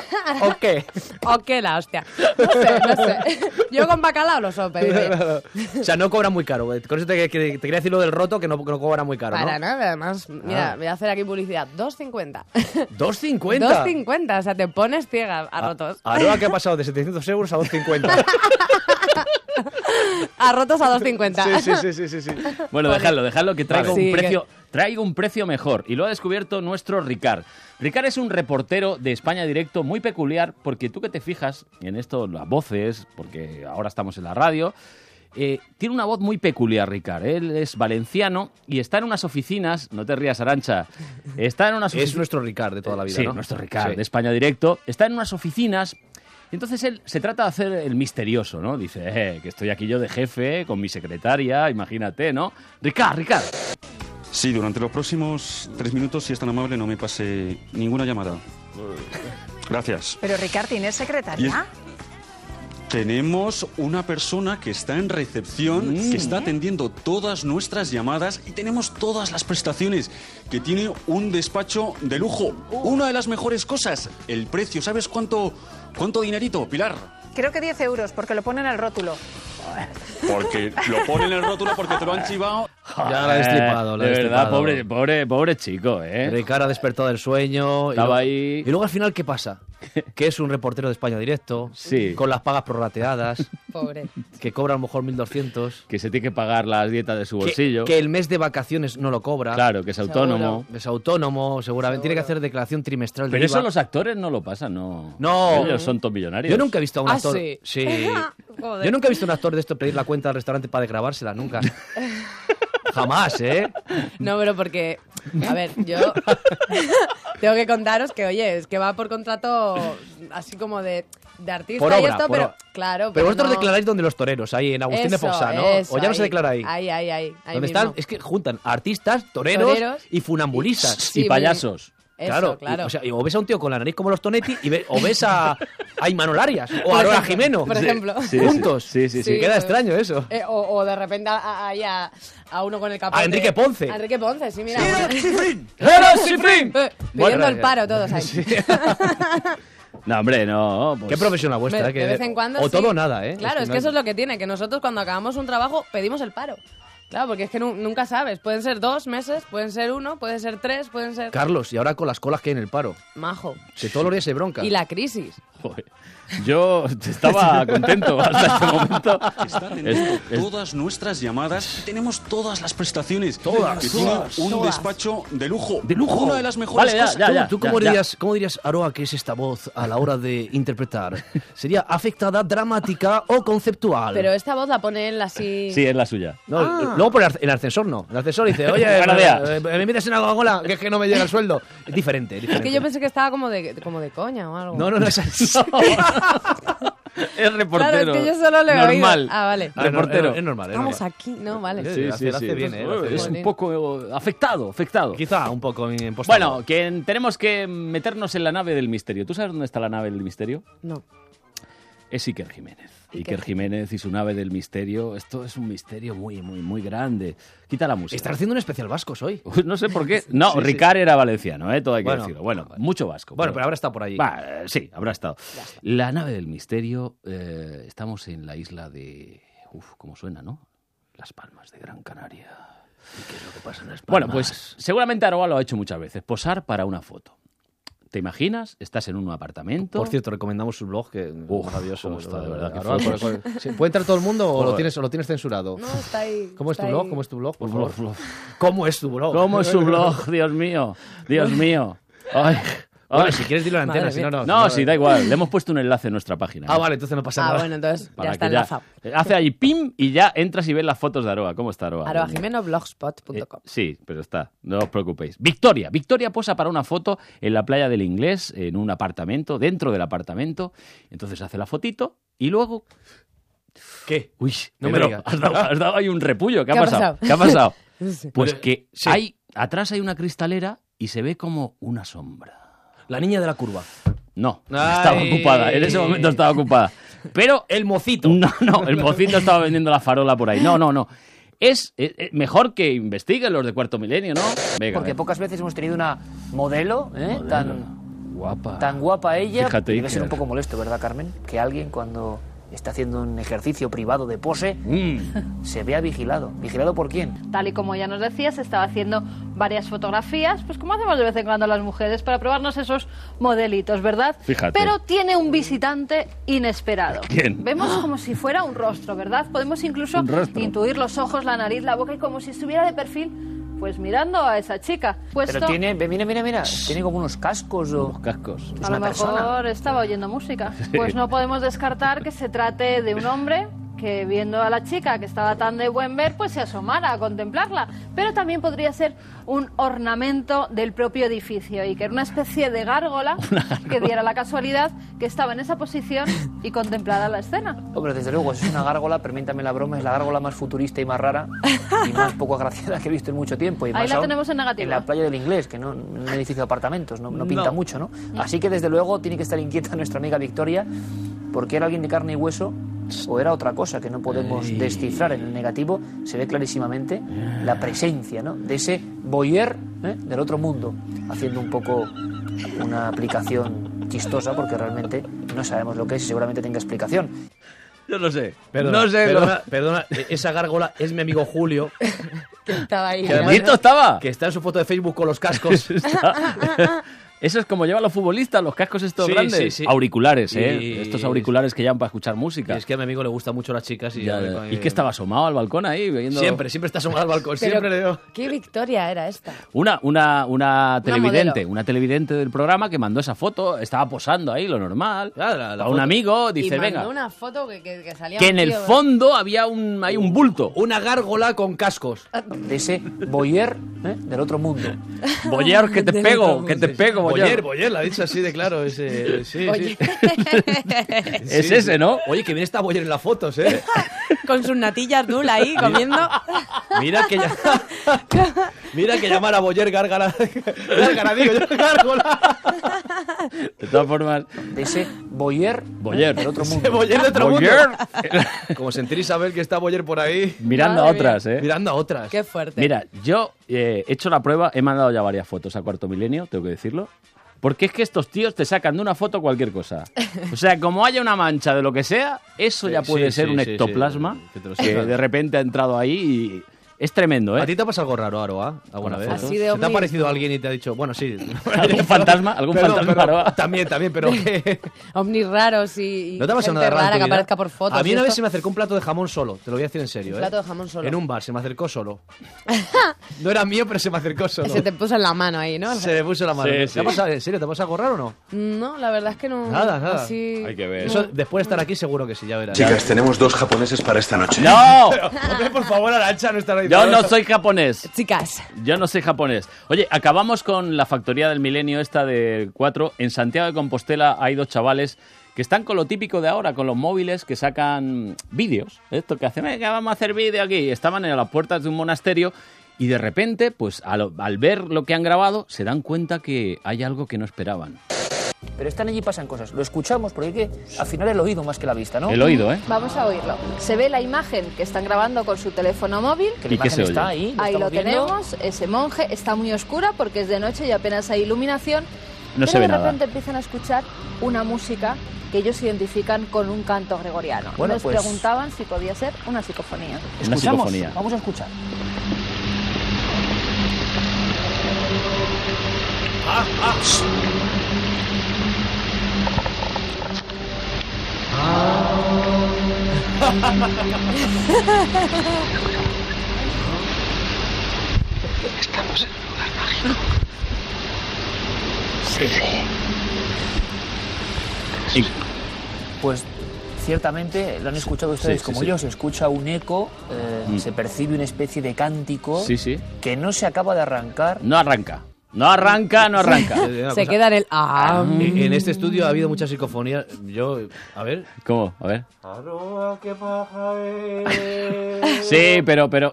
Speaker 1: ¿O qué?
Speaker 4: O qué la hostia. No sé, no sé. Yo con bacalao lo suelo pedir. oye.
Speaker 1: O sea, no cobra muy caro. Con eso te, que- te quería decir lo del roto, que no, que no cobra muy caro,
Speaker 4: Para
Speaker 1: ¿no?
Speaker 4: nada, además, mira,
Speaker 1: Ah.
Speaker 4: voy a hacer aquí publicidad. dos cincuenta.
Speaker 1: dos cincuenta.
Speaker 4: dos cincuenta, o sea, te pones ciega a rotos.
Speaker 1: Aroa, ¿qué ha pasado? De setecientos euros a dos cincuenta.
Speaker 4: A rotos a dos cincuenta.
Speaker 1: Sí, sí, sí, sí, sí.
Speaker 2: Bueno, dejadlo, dejadlo que traigo
Speaker 4: Vale.
Speaker 2: un
Speaker 4: Sí,
Speaker 2: precio, traigo un precio mejor. Y lo ha descubierto nuestro Ricard. Ricard es un reportero de España Directo muy peculiar, porque tú que te fijas en esto, las voces, porque ahora estamos en la radio, eh, tiene una voz muy peculiar, Ricard. Él es valenciano y está en unas oficinas, no te rías, Arantxa, está en unas
Speaker 1: Es
Speaker 2: oficinas...
Speaker 1: nuestro Ricard de toda la vida,
Speaker 2: Sí,
Speaker 1: ¿no?
Speaker 2: nuestro Ricard
Speaker 1: Sí.
Speaker 2: de España Directo. Está en unas oficinas. Y entonces él se trata de hacer el misterioso, ¿no? Dice, eh, que estoy aquí yo de jefe, con mi secretaria, imagínate, ¿no? Ricard, Ricard.
Speaker 10: Sí, durante los próximos tres minutos, si es tan amable, no me pase ninguna llamada. Gracias.
Speaker 11: Pero Ricard, ¿tienes secretaria?
Speaker 10: Tenemos una persona que está en recepción,
Speaker 2: Mm.
Speaker 10: que está atendiendo todas nuestras llamadas y tenemos todas las prestaciones, que tiene un despacho de lujo. Una de las mejores cosas, el precio. ¿Sabes cuánto, cuánto dinerito, Pilar?
Speaker 11: Creo que diez euros, porque lo ponen en el rótulo.
Speaker 10: Porque lo pone en el rótulo porque te lo han chivado.
Speaker 1: Ya la he destripado, la he
Speaker 2: De verdad,
Speaker 1: destripado.
Speaker 2: pobre, pobre, pobre chico, ¿eh?
Speaker 1: Ricard ha despertado del sueño.
Speaker 2: Estaba
Speaker 1: y luego,
Speaker 2: ahí.
Speaker 1: Y luego al final, ¿qué pasa? Que es un reportero de España Directo.
Speaker 2: Sí.
Speaker 1: Con las pagas prorrateadas.
Speaker 4: Pobre.
Speaker 1: Que cobra a lo mejor mil doscientos.
Speaker 2: Que se tiene que pagar las dietas de su
Speaker 1: Que,
Speaker 2: bolsillo.
Speaker 1: que el mes de vacaciones no lo cobra.
Speaker 2: Claro, que es autónomo.
Speaker 1: Es autónomo, seguramente. Tiene que
Speaker 4: Seguro.
Speaker 1: hacer declaración trimestral de
Speaker 2: Pero eso
Speaker 1: IVA.
Speaker 2: los actores no lo pasan, ¿no?
Speaker 1: No.
Speaker 2: Ellos son top millonarios.
Speaker 1: Yo nunca he visto a un
Speaker 4: Ah,
Speaker 1: actor.
Speaker 4: sí. Joder.
Speaker 1: Yo nunca he visto a un actor de esto pedir la cuenta al restaurante para desgrabársela, nunca. Jamás, ¿eh?
Speaker 4: No, pero porque, a ver, yo tengo que contaros que, oye, es que va por contrato así como de, de artista
Speaker 1: Por
Speaker 4: y
Speaker 1: obra,
Speaker 4: esto,
Speaker 1: por
Speaker 4: pero
Speaker 1: obra.
Speaker 4: claro.
Speaker 1: Pero vosotros
Speaker 4: no...
Speaker 1: declaráis donde los toreros, ahí en Agustín
Speaker 4: eso,
Speaker 1: de Foxá, ¿no?
Speaker 4: eso,
Speaker 1: O ya no se
Speaker 4: ahí,
Speaker 1: declara ahí.
Speaker 4: Ahí, ahí, ahí. ahí
Speaker 1: Donde
Speaker 4: mismo.
Speaker 1: están, es que juntan artistas, toreros,
Speaker 4: Toreros
Speaker 1: y funambulistas.
Speaker 4: Sí,
Speaker 2: y payasos.
Speaker 4: Eso,
Speaker 1: Claro,
Speaker 4: claro.
Speaker 1: y, o sea, y o ves a un tío con la nariz como los Tonetti y ve- o ves a, a Imanol Arias o a Aroa Jimeno.
Speaker 4: Por ejemplo.
Speaker 2: Sí, sí.
Speaker 1: Juntos.
Speaker 2: Sí, sí, sí.
Speaker 4: Sí,
Speaker 1: Queda
Speaker 4: pues,
Speaker 1: extraño eso.
Speaker 4: eh, o, o de repente a, a, a, a uno con el capote.
Speaker 1: A Enrique Ponce.
Speaker 4: A Enrique Ponce, sí, mira.
Speaker 3: ¡Mira, Cifrín!
Speaker 1: ¡Era Cifrín!
Speaker 4: Eh,
Speaker 2: Bueno,
Speaker 4: pidiendo el paro todos ahí.
Speaker 2: No, hombre, no. Pues...
Speaker 1: Qué profesional
Speaker 4: De,
Speaker 1: vuestra, eh, que
Speaker 4: de vez en cuando
Speaker 1: o
Speaker 4: sí.
Speaker 1: todo o nada, ¿eh?
Speaker 4: Claro, es que,
Speaker 1: no-
Speaker 4: eso es lo que tiene, que nosotros cuando acabamos un trabajo pedimos el paro. Claro, porque es que nu- nunca sabes. Pueden ser dos meses, pueden ser uno, pueden ser tres, pueden ser...
Speaker 1: Carlos, y ahora con las colas que hay en el paro.
Speaker 4: Majo.
Speaker 1: Que todos los días se bronca.
Speaker 4: Y la crisis.
Speaker 2: Joder. Yo estaba contento hasta este momento.
Speaker 10: Está atendiendo
Speaker 2: Es- es-
Speaker 10: todas nuestras llamadas y tenemos todas las prestaciones.
Speaker 1: Todas,
Speaker 10: que
Speaker 1: todas,
Speaker 10: tiene un
Speaker 4: todas.
Speaker 10: despacho de lujo.
Speaker 1: De lujo.
Speaker 10: Una de las mejores
Speaker 2: Vale, ya,
Speaker 10: cosas.
Speaker 2: ya,
Speaker 1: ¿Tú,
Speaker 2: ya.
Speaker 1: tú cómo,
Speaker 2: ya.
Speaker 1: dirías, cómo dirías, Aroa, que es esta voz a la hora de interpretar? ¿Sería afectada, dramática o conceptual?
Speaker 4: Pero esta voz la pone él así...
Speaker 2: Sí, es la suya.
Speaker 1: No,
Speaker 4: Ah.
Speaker 1: luego por el, ar- el ascensor no. El ascensor dice, oye,
Speaker 2: Buenos
Speaker 1: me,
Speaker 2: días.
Speaker 1: eh, me invitas una Coca-Cola, que es que no me llega el sueldo. Es diferente, es
Speaker 4: Es
Speaker 1: diferente.
Speaker 4: que yo pensé que estaba como de, como de coña o algo.
Speaker 1: No, no, no es así.
Speaker 2: Es reportero.
Speaker 4: Claro, es que yo solo le he
Speaker 2: Normal.
Speaker 4: oído. Ah, vale.
Speaker 1: Ah, no,
Speaker 2: Reportero.
Speaker 1: es, es normal, es
Speaker 4: Estamos
Speaker 1: normal.
Speaker 4: aquí, ¿no? Vale.
Speaker 1: Sí,
Speaker 2: Sí,
Speaker 1: hace-
Speaker 2: sí,
Speaker 1: hace
Speaker 2: sí.
Speaker 1: bien, ¿eh?
Speaker 2: Pues,
Speaker 1: Hace
Speaker 2: es
Speaker 1: bien.
Speaker 2: un poco afectado, afectado.
Speaker 1: Quizá un poco impostado.
Speaker 2: Bueno, que tenemos que meternos en la nave del misterio. ¿Tú sabes dónde está la nave del misterio?
Speaker 4: No.
Speaker 2: Es Iker Jiménez.
Speaker 4: Iker
Speaker 2: Iker Jiménez y su nave del misterio. Esto es un misterio muy, muy, muy grande. Quita la música.
Speaker 1: Están haciendo un especial vascos hoy.
Speaker 2: Uy, no sé por qué. No,
Speaker 1: Sí, sí.
Speaker 2: Ricard era valenciano, ¿eh? Todo hay que
Speaker 1: Bueno,
Speaker 2: decirlo. Bueno, mucho vasco.
Speaker 1: Bueno, pero habrá estado por allí.
Speaker 2: Va, eh, sí, habrá estado. La nave del misterio. eh, estamos en la isla de... Uf, ¿cómo suena, no? Las Palmas de Gran Canaria. ¿Y qué es lo que pasa en las Palmas? Bueno, pues seguramente Aroa lo ha hecho muchas veces. Posar para una foto. ¿Te imaginas? Estás en un apartamento.
Speaker 1: Por cierto, recomendamos su blog, que
Speaker 2: Uf,
Speaker 1: es maravilloso.
Speaker 2: cómo está, de verdad, qué
Speaker 1: Aroa,
Speaker 2: fotos.
Speaker 1: ¿cuál- cuál- sí, ¿Puede entrar todo el mundo o lo
Speaker 2: Joder.
Speaker 1: tienes, o lo tienes censurado?
Speaker 4: No, está ahí.
Speaker 1: ¿Cómo es tu
Speaker 4: está
Speaker 1: blog?
Speaker 4: ahí.
Speaker 1: ¿Cómo es tu blog? Por
Speaker 2: Blog,
Speaker 1: favor.
Speaker 2: blog.
Speaker 1: ¿Cómo es tu blog?
Speaker 2: ¿Cómo es su blog? Dios mío. Dios mío. Ay,
Speaker 1: Bueno,
Speaker 2: ay.
Speaker 1: si quieres dilo en
Speaker 4: Madre
Speaker 1: antena, si no,
Speaker 4: mía.
Speaker 1: no.
Speaker 2: No, sí, da igual. Le hemos puesto un enlace en nuestra página.
Speaker 1: Ah,
Speaker 2: ¿eh?
Speaker 1: vale, entonces no pasa
Speaker 4: Ah,
Speaker 1: nada.
Speaker 4: bueno, entonces
Speaker 2: Para
Speaker 4: ya está
Speaker 2: que
Speaker 4: enlazado.
Speaker 2: Hace ahí pim y ya entras y ves las fotos de Aroa. ¿Cómo está Aroa?
Speaker 4: Aroa Jimeno, blogspot punto com.
Speaker 2: Eh, sí, pero está, no os preocupéis. Victoria, Victoria posa para una foto en la playa del Inglés, en un apartamento, dentro del apartamento. Entonces hace la fotito y luego...
Speaker 1: ¿Qué?
Speaker 2: Uy,
Speaker 1: No me
Speaker 2: Pedro,
Speaker 1: digas.
Speaker 2: has dado, has dado ahí un repullo. ¿Qué ha
Speaker 4: ¿Qué ha
Speaker 2: pasado?
Speaker 4: pasado?
Speaker 2: ¿Qué ha pasado?
Speaker 4: Sí.
Speaker 2: Pues
Speaker 1: Pero,
Speaker 2: que
Speaker 1: sí.
Speaker 2: hay, atrás hay una cristalera y se ve como una sombra.
Speaker 1: La niña de la curva.
Speaker 2: No,
Speaker 1: Ay.
Speaker 2: estaba ocupada. En ese momento estaba ocupada. Pero
Speaker 1: El mocito.
Speaker 2: no, no, el mocito estaba vendiendo la farola por ahí. No, no, no. Es, es- es mejor que investiguen los de Cuarto Milenio, ¿no? Venga,
Speaker 12: Porque
Speaker 2: venga.
Speaker 12: pocas veces hemos tenido una modelo, ¿eh?
Speaker 2: Modelo.
Speaker 12: tan,
Speaker 2: Guapa.
Speaker 12: tan guapa ella.
Speaker 2: Fíjate,
Speaker 12: Debe ser
Speaker 2: Iker.
Speaker 12: un poco molesto, ¿verdad, Carmen? Que alguien cuando está haciendo un ejercicio privado de pose
Speaker 2: Mm.
Speaker 12: se vea vigilado. ¿Vigilado por quién?
Speaker 13: Tal y como ya nos decías, estaba haciendo varias fotografías, pues como hacemos de vez en cuando las mujeres, para probarnos esos modelitos, ¿verdad?
Speaker 2: Fíjate.
Speaker 13: Pero tiene un visitante inesperado.
Speaker 2: ¿Quién?
Speaker 13: Vemos como si fuera un rostro, ¿verdad? Podemos incluso
Speaker 2: Un rostro.
Speaker 13: intuir los ojos, la nariz, la boca, y como si estuviera de perfil, pues mirando a esa chica. Puesto,
Speaker 12: Pero tiene, ve, mira, mira, mira, tiene como unos cascos o...
Speaker 2: Los cascos.
Speaker 12: Es
Speaker 13: a lo
Speaker 12: una
Speaker 13: mejor
Speaker 12: persona.
Speaker 13: estaba oyendo música. Pues no podemos descartar que se trate de un hombre que, viendo a la chica que estaba tan de buen ver, pues se asomara a contemplarla. Pero también podría ser un ornamento del propio edificio y que era una especie de gárgola que diera la casualidad que estaba en esa posición y contemplara la escena.
Speaker 12: Hombre, desde luego, si es una gárgola, permítame la broma, es la gárgola más futurista y más rara y más poco agraciada que he visto en mucho tiempo. Y
Speaker 13: Ahí
Speaker 12: más
Speaker 13: la
Speaker 12: aún
Speaker 13: tenemos en negativo.
Speaker 12: En la playa del Inglés, que no, en un edificio de apartamentos, no, no pinta
Speaker 1: No.
Speaker 12: mucho, ¿no? Así que desde luego tiene que estar inquieta nuestra amiga Victoria, porque era alguien de carne y hueso o era otra cosa que no podemos
Speaker 2: Ay.
Speaker 12: descifrar. En el negativo se ve clarísimamente la presencia, ¿no?, de ese voyeur, ¿eh?, del otro mundo, haciendo un poco una aplicación chistosa, porque realmente no sabemos lo que es y seguramente tenga explicación.
Speaker 2: Yo no sé.
Speaker 1: Perdona,
Speaker 2: no sé.
Speaker 1: perdona,
Speaker 2: lo-
Speaker 1: perdona, e- esa gárgola es mi amigo Julio,
Speaker 4: Que estaba ahí.
Speaker 1: Que además-
Speaker 2: ¿Listo estaba?
Speaker 1: que está en su foto de Facebook con los cascos.
Speaker 2: Está- Eso es como llevan los futbolistas, los cascos estos
Speaker 1: Sí,
Speaker 2: grandes.
Speaker 1: sí, sí.
Speaker 2: Auriculares, ¿eh?
Speaker 1: Y-
Speaker 2: Estos auriculares que llevan para escuchar música.
Speaker 1: Y es que a mi amigo le gustan mucho las chicas y,
Speaker 2: Ya,
Speaker 1: ya-
Speaker 2: ya. ¿Y que estaba asomado al balcón ahí? Viendo...
Speaker 1: Siempre, siempre está asomado al balcón,
Speaker 4: Pero,
Speaker 1: siempre le veo.
Speaker 4: ¿qué victoria era esta?
Speaker 2: Una, una, una televidente,
Speaker 4: modelo.
Speaker 2: una televidente del programa que mandó esa foto, estaba posando ahí, lo normal.
Speaker 1: Ah, la- la
Speaker 2: a un
Speaker 1: foto.
Speaker 2: amigo,
Speaker 4: Y
Speaker 2: dice,
Speaker 4: mandó
Speaker 2: venga,
Speaker 4: una foto que, que, que salía
Speaker 2: que
Speaker 4: un
Speaker 2: en el
Speaker 4: tío,
Speaker 2: fondo había un, hay un bulto.
Speaker 1: Una gárgola con cascos.
Speaker 12: De ese voyeur, ¿eh?, del otro mundo.
Speaker 2: Boyer, que te
Speaker 4: Del
Speaker 2: pego,
Speaker 4: otro
Speaker 2: que te
Speaker 4: mundo.
Speaker 2: pego,
Speaker 1: Boyer, Boyer, la ha dicho así de claro. Ese, sí, sí.
Speaker 2: Es
Speaker 1: Sí,
Speaker 2: ese,
Speaker 1: sí.
Speaker 2: ¿no?
Speaker 1: Oye, que bien está Boyer en las fotos, ¿eh?
Speaker 4: Con sus natillas Dul ahí comiendo.
Speaker 1: Mira que ya... Mira que llamar a Boyer gárgara... Gárgara, digo yo, gárgola.
Speaker 2: De todas formas...
Speaker 12: De ese Boyer,
Speaker 2: Boyer.
Speaker 12: del otro
Speaker 1: Ese
Speaker 12: mundo.
Speaker 1: Boyer de otro
Speaker 2: Boyer.
Speaker 1: mundo. Como sentir Isabel que está Boyer por ahí.
Speaker 2: Mirando
Speaker 4: Madre
Speaker 2: a otras, ¿eh?
Speaker 1: Mirando a otras.
Speaker 4: Qué fuerte.
Speaker 2: Mira, yo eh, he hecho la prueba, he mandado ya varias fotos a Cuarto Milenio, tengo que decirlo. Porque es que estos tíos te sacan de una foto cualquier cosa. O sea, como haya una mancha de lo que sea, eso ya
Speaker 1: Sí,
Speaker 2: puede
Speaker 1: sí,
Speaker 2: ser
Speaker 1: sí,
Speaker 2: un
Speaker 1: sí,
Speaker 2: ectoplasma
Speaker 1: sí, que te lo
Speaker 2: que
Speaker 1: sacan.
Speaker 2: de repente ha entrado ahí y es tremendo, ¿eh?
Speaker 1: ¿A ti te ha pasado algo raro, Aroa? ¿Alguna
Speaker 2: Con
Speaker 1: vez?
Speaker 2: las
Speaker 4: Así de
Speaker 1: ¿Se te ha
Speaker 4: ovnis,
Speaker 1: aparecido
Speaker 4: no.
Speaker 1: alguien y te ha dicho, bueno, sí?
Speaker 2: ¿Algún fantasma? ¿Algún
Speaker 1: Perdón,
Speaker 2: fantasma,
Speaker 1: pero-
Speaker 2: Aroa?
Speaker 1: También, también, pero ¿qué?
Speaker 4: Ovnis raros y, y
Speaker 1: ¿No te ha pasado
Speaker 4: gente
Speaker 1: nada raro en
Speaker 4: rara
Speaker 1: tu
Speaker 4: que
Speaker 1: vida?
Speaker 4: aparezca por fotos.
Speaker 1: A mí
Speaker 4: y
Speaker 1: una vez
Speaker 4: esto.
Speaker 1: se me acercó un plato de jamón solo, te lo voy a decir en serio,
Speaker 4: Un
Speaker 1: ¿eh?
Speaker 4: plato de jamón solo.
Speaker 1: En un bar, se me acercó solo. No era mío, pero se me acercó solo.
Speaker 4: Se te puso en la mano ahí, ¿no?
Speaker 1: Se me puso la mano.
Speaker 2: Sí,
Speaker 1: ¿Te
Speaker 2: sí.
Speaker 1: ha pasado, en serio, te ha pasado algo raro o no?
Speaker 4: No, la verdad es que no.
Speaker 1: Nada, nada.
Speaker 4: Así...
Speaker 2: Hay que ver.
Speaker 1: Eso, después de estar aquí, seguro que sí, ya verás.
Speaker 7: Chicas, tenemos dos japoneses para esta noche.
Speaker 2: ¡No!
Speaker 1: Hombre, por favor, Arantxa, no estar ahí.
Speaker 2: Yo no soy japonés.
Speaker 4: Chicas.
Speaker 2: Yo no soy japonés. Oye, acabamos con la factoría del milenio esta de cuatro. En Santiago de Compostela hay dos chavales que están con lo típico de ahora, con los móviles que sacan vídeos. Esto que hacen, venga, vamos a hacer vídeo aquí. Estaban en las puertas de un monasterio y de repente, pues al, al ver lo que han grabado, se dan cuenta que hay algo que no esperaban.
Speaker 12: Pero están allí y pasan cosas. Lo escuchamos porque hay que afinar el oído más que la vista, ¿no?
Speaker 2: El oído, ¿eh?
Speaker 13: Vamos a oírlo. Se ve la imagen que están grabando con su teléfono móvil.
Speaker 12: Que la
Speaker 2: ¿Y qué
Speaker 12: imagen
Speaker 2: se
Speaker 12: está
Speaker 2: oye?
Speaker 12: ahí.
Speaker 13: Ahí lo
Speaker 12: estamos viendo.
Speaker 13: tenemos, ese monje está muy oscura porque es de noche y apenas hay iluminación.
Speaker 2: No
Speaker 13: pero
Speaker 2: se ve
Speaker 13: de
Speaker 2: nada.
Speaker 13: repente empiezan a escuchar una música que ellos identifican con un canto gregoriano.
Speaker 12: Bueno,
Speaker 13: Nos
Speaker 12: pues-
Speaker 13: preguntaban si podía ser una psicofonía.
Speaker 2: Una
Speaker 12: Escuchamos.
Speaker 2: psicofonía.
Speaker 12: Vamos a escuchar.
Speaker 3: Estamos en un lugar mágico.
Speaker 2: Y-
Speaker 12: Pues ciertamente lo han escuchado ustedes
Speaker 2: sí, sí,
Speaker 12: como
Speaker 2: sí.
Speaker 12: yo. Se escucha un eco, eh,
Speaker 2: Mm.
Speaker 12: se percibe una especie de cántico
Speaker 2: Sí, sí.
Speaker 12: que no se acaba de arrancar.
Speaker 2: No arranca. No arranca, no arranca.
Speaker 1: Una
Speaker 4: Se
Speaker 1: cosa,
Speaker 4: queda en el. Ah,
Speaker 1: En en este estudio ha habido muchas psicofonías. Yo, a ver.
Speaker 2: ¿Cómo? A ver. Sí, pero, pero...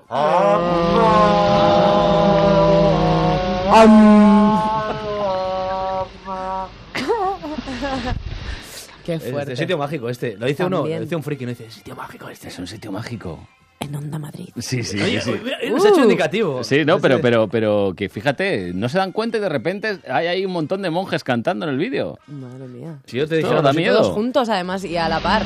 Speaker 4: qué
Speaker 1: Este
Speaker 4: fuerte.
Speaker 1: sitio mágico, este. Lo dice uno,
Speaker 4: También.
Speaker 1: lo dice un friki, no dice sitio mágico este.
Speaker 2: Es un sitio mágico.
Speaker 4: En Onda Madrid.
Speaker 2: Sí, sí,
Speaker 1: Oye,
Speaker 2: sí.
Speaker 1: mira, se ha hecho
Speaker 4: Uh.
Speaker 1: indicativo.
Speaker 2: Sí, no, pero,
Speaker 1: Este-
Speaker 2: pero, pero que fíjate, no se dan cuenta y de repente hay ahí un montón de monjes cantando en el vídeo.
Speaker 4: Madre mía.
Speaker 1: Si yo te
Speaker 2: Esto
Speaker 1: dijera
Speaker 2: da
Speaker 1: no sé,
Speaker 2: miedo.
Speaker 4: Todos juntos, además, y a la par.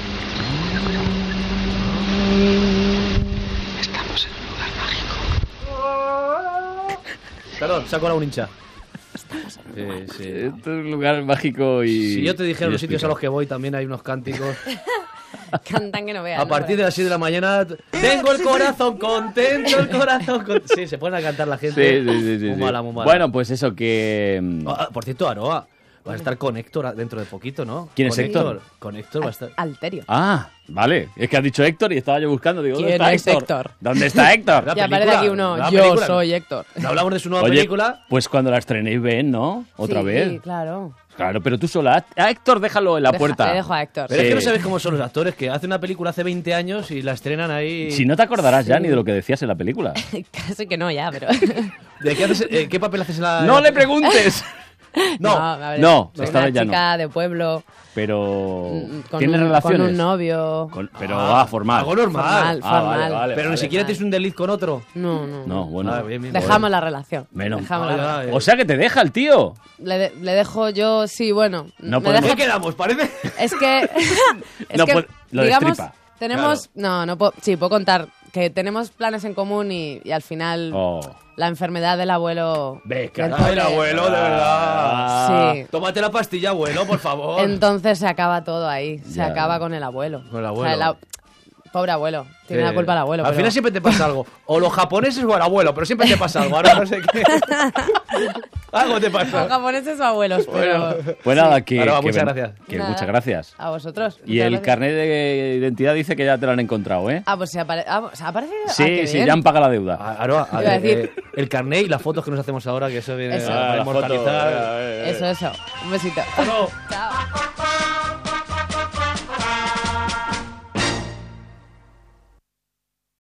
Speaker 3: Estamos en un lugar mágico.
Speaker 1: Perdón, saco ahora un hincha. Sí, sí.
Speaker 2: Esto es un lugar mágico y...
Speaker 1: Si yo te dijera
Speaker 2: y
Speaker 1: los sitios a
Speaker 2: explica.
Speaker 1: los que voy, también hay unos cánticos.
Speaker 4: Cantan que no vean.
Speaker 1: A partir de las seis de la mañana, tengo el corazón contento, el corazón contento. Sí, se ponen a cantar la gente.
Speaker 2: Sí, sí, sí, sí,
Speaker 1: Muy
Speaker 2: sí.
Speaker 1: mala, muy mala.
Speaker 2: Bueno, pues eso que... mm,
Speaker 1: Ah, por cierto, Aroa, vas a estar con Héctor dentro de poquito, ¿no?
Speaker 2: ¿Quién es
Speaker 1: Con
Speaker 2: Héctor?
Speaker 1: Con Héctor va a estar.
Speaker 4: Alterio.
Speaker 2: Ah, vale. Es que has dicho Héctor y estaba yo buscando. Digo, ¿dónde
Speaker 4: ¿Quién
Speaker 2: está
Speaker 4: es
Speaker 2: Héctor?
Speaker 4: Héctor?
Speaker 2: ¿Dónde está Héctor?
Speaker 1: La
Speaker 4: Y aparece
Speaker 1: película,
Speaker 4: aquí uno.
Speaker 1: la
Speaker 4: Yo
Speaker 1: película.
Speaker 4: soy Héctor.
Speaker 1: No hablamos de su nueva
Speaker 2: Oye,
Speaker 1: película.
Speaker 2: pues cuando la estrenéis ven, ¿no? Otra
Speaker 4: Sí,
Speaker 2: vez.
Speaker 4: claro.
Speaker 2: Claro, pero tú sola. A Héctor déjalo en la
Speaker 4: Deja-
Speaker 2: puerta.
Speaker 4: le dejo a Héctor.
Speaker 1: Pero es que no
Speaker 2: Sí.
Speaker 1: sabes cómo son los actores, que hacen una película hace veinte años y la estrenan ahí.
Speaker 2: Si no te acordarás ya
Speaker 4: Sí.
Speaker 2: ni de lo que decías en la película.
Speaker 4: Casi que no, ya, pero.
Speaker 1: ¿De qué, haces- eh, qué papel haces en la.?
Speaker 2: ¡No le preguntes!
Speaker 1: No,
Speaker 4: a ver,
Speaker 2: no,
Speaker 4: soy
Speaker 2: esta
Speaker 4: una
Speaker 2: vez ya no.
Speaker 4: chica de pueblo.
Speaker 2: Pero...
Speaker 4: mm, Con
Speaker 2: ¿Tienes
Speaker 4: un,
Speaker 2: relaciones?
Speaker 4: Con un novio.
Speaker 2: Con- Pero, ah, formal.
Speaker 1: Algo normal.
Speaker 4: Formal,
Speaker 2: Ah, vale,
Speaker 4: formal.
Speaker 2: vale,
Speaker 1: Pero ni
Speaker 2: vale.
Speaker 1: siquiera tienes un desliz con otro.
Speaker 4: No, no.
Speaker 2: No, bueno.
Speaker 1: Ah, bien, bien.
Speaker 4: Dejamos la relación.
Speaker 2: Menos.
Speaker 4: Dejamos
Speaker 1: Ah,
Speaker 4: la
Speaker 1: ya,
Speaker 4: relación.
Speaker 1: eh.
Speaker 2: O sea que te deja el tío.
Speaker 4: Le, de- le dejo yo, sí, bueno.
Speaker 2: No
Speaker 4: me
Speaker 2: podemos-
Speaker 4: deja-
Speaker 1: ¿Qué quedamos? Parece.
Speaker 4: Es que. es
Speaker 2: No,
Speaker 4: que,
Speaker 2: pues, lo
Speaker 4: digamos,
Speaker 2: destripa.
Speaker 4: tenemos. No, no puedo. Sí, puedo contar que tenemos planes en común y, y al final
Speaker 2: Oh.
Speaker 4: la enfermedad del abuelo.
Speaker 2: Ves,
Speaker 4: le
Speaker 2: carajo,
Speaker 1: Ay, abuelo, de verdad.
Speaker 4: Sí.
Speaker 1: Tómate la pastilla, abuelo, por favor.
Speaker 4: Entonces se acaba todo ahí. Se
Speaker 2: Ya.
Speaker 4: acaba con el abuelo.
Speaker 1: Con el
Speaker 4: O
Speaker 1: abuelo.
Speaker 4: sea, el ab- Pobre abuelo. Tiene
Speaker 1: Eh,
Speaker 4: la culpa el abuelo.
Speaker 1: Al
Speaker 4: pero-
Speaker 1: final siempre te pasa algo. O los japoneses o el abuelo, pero siempre te pasa algo. Ahora no sé qué. Algo te pasa.
Speaker 4: Los japoneses o abuelos, pero...
Speaker 2: Pues nada, que,
Speaker 1: Aroa,
Speaker 2: que
Speaker 1: muchas
Speaker 2: ven-
Speaker 1: gracias.
Speaker 2: que
Speaker 4: Nada.
Speaker 2: muchas gracias.
Speaker 4: A vosotros.
Speaker 2: Y
Speaker 4: Muchas
Speaker 2: el
Speaker 4: gracias.
Speaker 2: carnet de identidad dice que ya te lo han encontrado, ¿eh?
Speaker 4: Ah, pues se, apare... ah, ¿se ha aparecido. Ah,
Speaker 2: Sí,
Speaker 4: qué
Speaker 2: sí,
Speaker 4: bien.
Speaker 2: ya han pagado la deuda.
Speaker 1: Aroa, a
Speaker 4: Iba a
Speaker 1: ver,
Speaker 4: decir-
Speaker 1: eh, el carnet y las fotos que nos hacemos ahora, que eso viene
Speaker 4: Eso.
Speaker 1: a
Speaker 2: Ah, la foto,
Speaker 1: inmortalizar.
Speaker 2: eh, eh, eh.
Speaker 4: Eso, eso. Un besito.
Speaker 1: Chao.
Speaker 4: Chao.